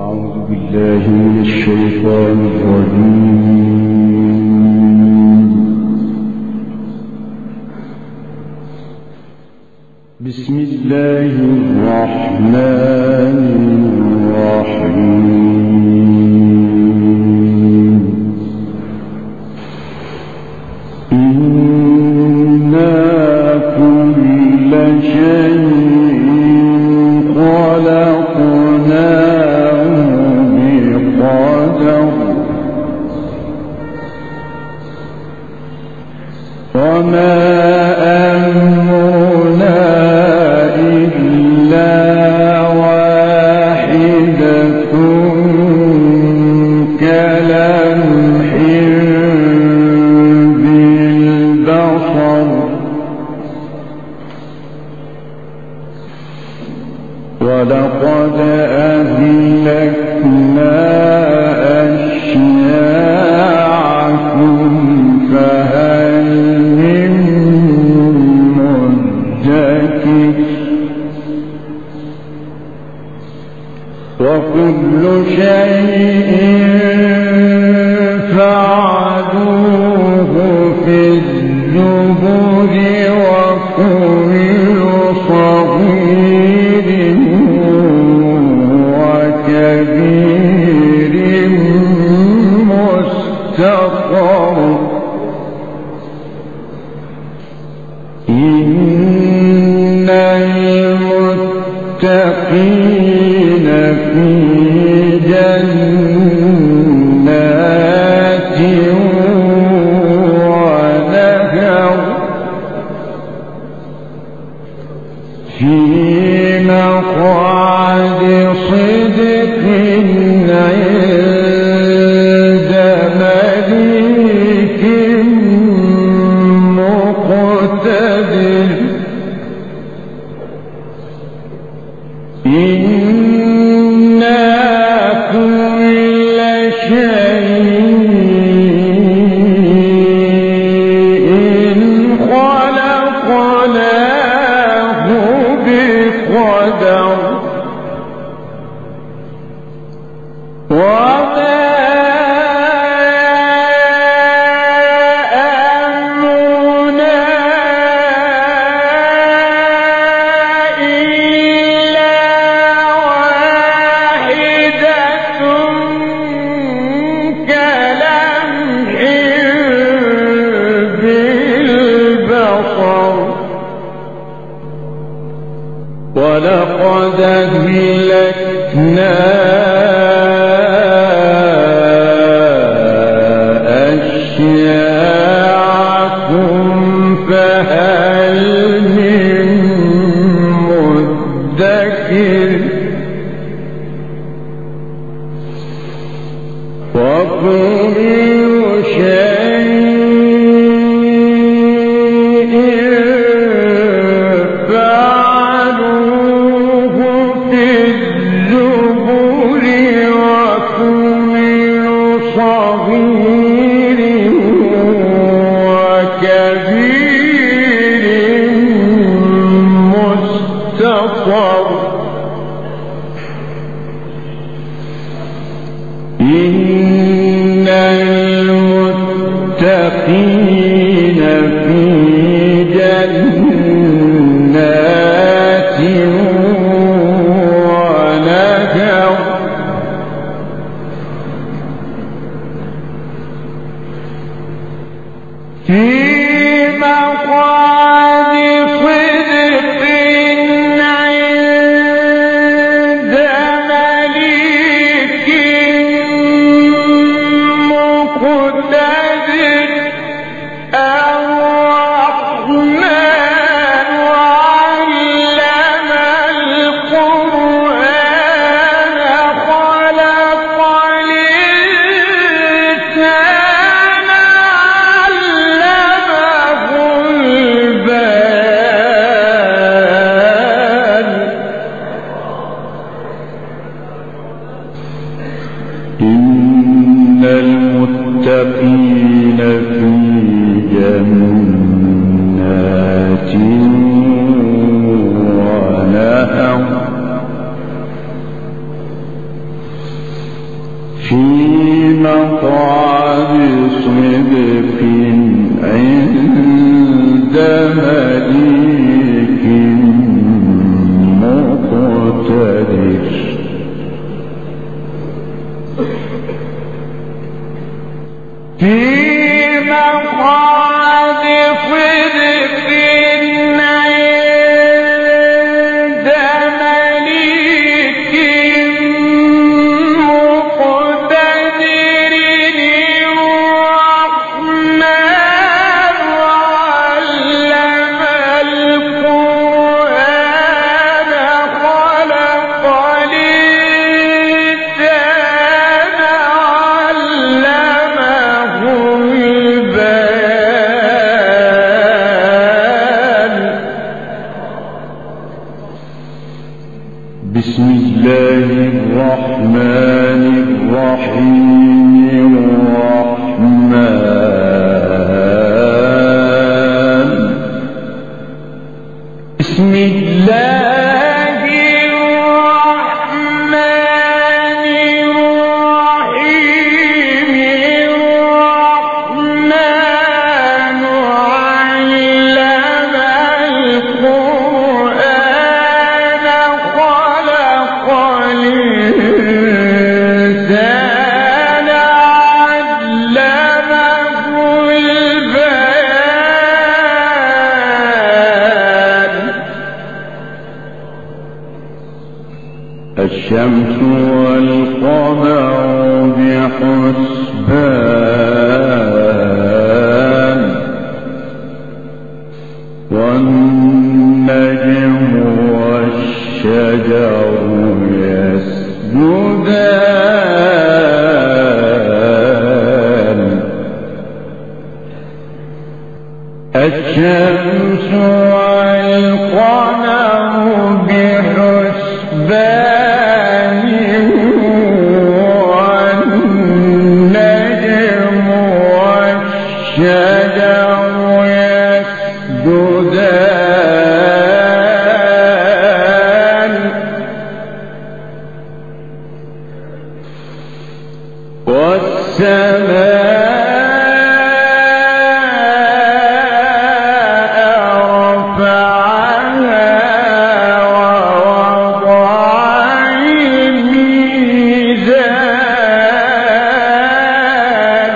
بالله من الشيطان الرجيم. بسم الله الرحمن الرحيم. إنا كل شيء خلقناه بقدر وما أمرنا إلا واحدة كلمح بالبصر ولقد أهلكنا أشياعكم فهل من مدكر وكل شيء فعلوه في الزبر وكل صغير وكبير مستقر. إن المتقين في جنات ونهر في مقعد صدق عند مليك مقتدر. إنا كل شيء خلقناه بقدر وما أمرنا إلا واحدة كلمح بالبصر ولقد أهلكنا أشياعكم فهل من مدكر وكل شيء فعلوه في الزبر وكل صغير وكبير مستقر. إن المتقين في جنات ونهر في مقعد صدق عند مليك مقتدر. مقعد صدق عند مليك مقتدر. في مقعد صدق عند مليك مقتدر الرحمن علم القرآن خلق الإنسان علمه البيان. بسم الله الرحمن الرحيم. الرحمن بسم الله الرحمن الرحيم. الرحمن علم القرآن خلق الإنسان علمه البيان. الشمس والقمر بحسبان والنجم والشجر يسجدان. الشمس والقمر بحسبان والنجم والشجر يسجدان. والسماء رفعها ووضع الميزان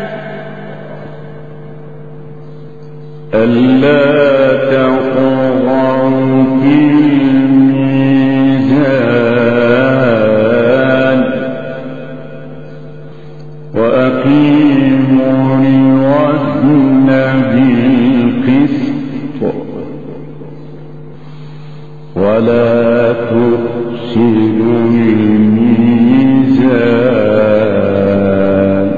ألا تطغوا في الميزان وأقيموا الوزن بالقسط ولا تخسروا الميزان.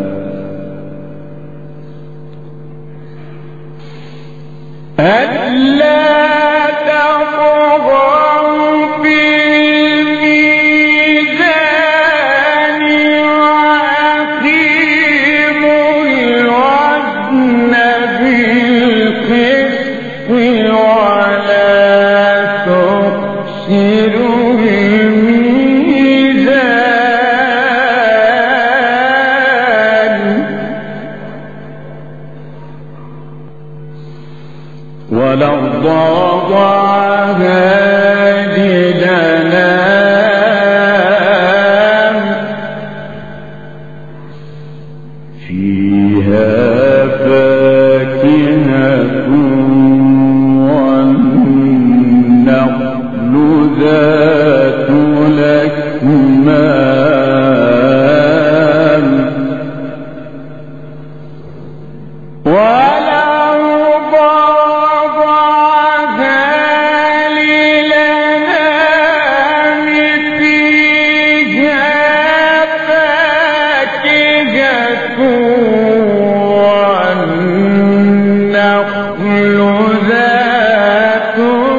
ألا تطغوا في الميزان وأقيموا الوزن بالقسط ولا تخسروا الميزان. والأرض وضعها للأنام فيها فاكهة والنخل ذات الأكمام. والأرض وضعها للأنام فيها فاكهة والنخل ذات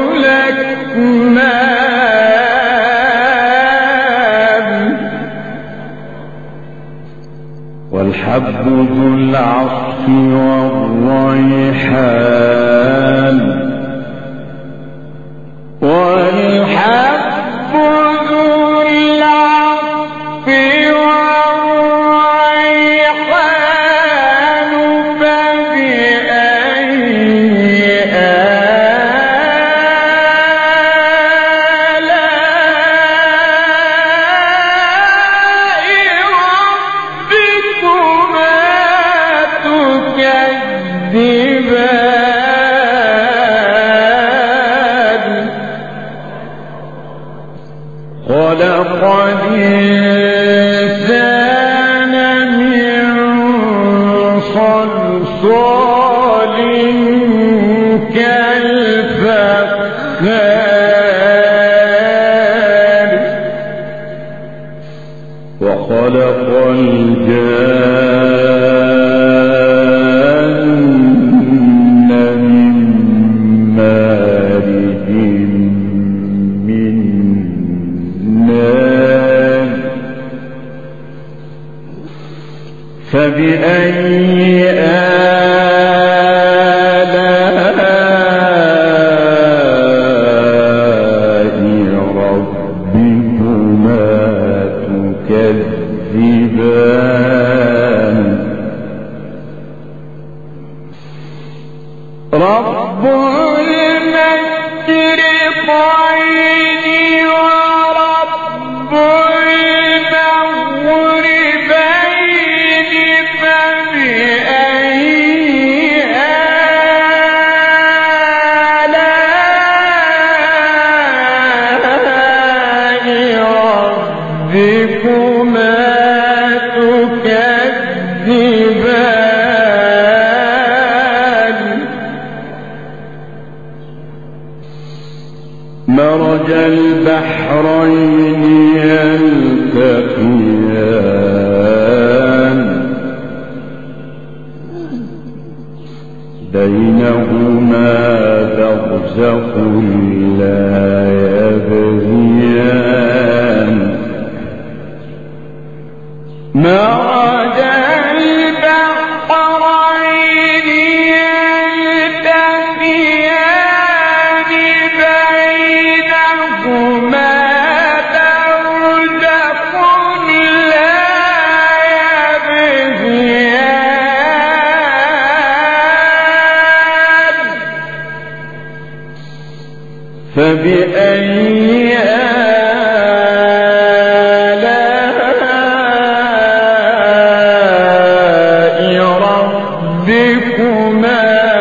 الأكمام والحب ذو العصف والريحان والحب ذو العصف والريحان خلق الإنسان من صلصال كالفخار وخلق الجان من مارج من نار فبأي آلاء ربكما تكذبان رب المشرقين ورب المغربين فبأي آلاء ربكما تكذبان مرج البحرين يلتقيان بينهما برزخ لا يبغيان مرج البحرين يلتقيان بينهما برزخ لا يبغيان فبأي آلاء ربكما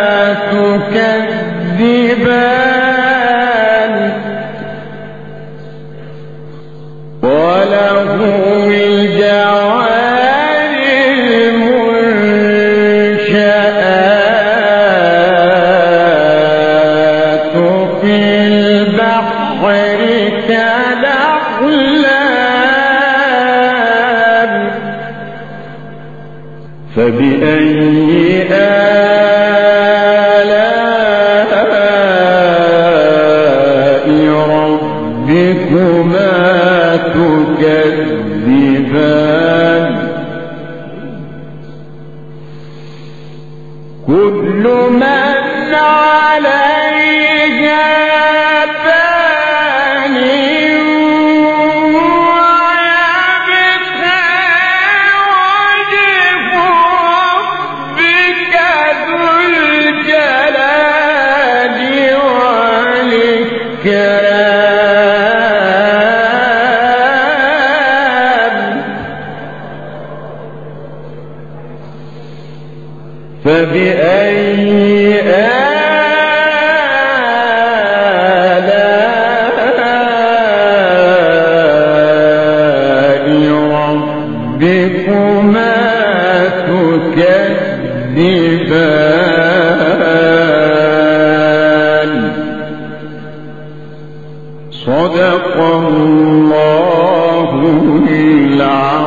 تكذبان وله الجوار المنشآت في البحر كالأعلام فبأي آلاء ربكما تكذبان كل من عليها فان ويبقى وجه ربك ذو الجلال والإكرام فبأي آلاء ربكما تكذبان صدق الله العظيم.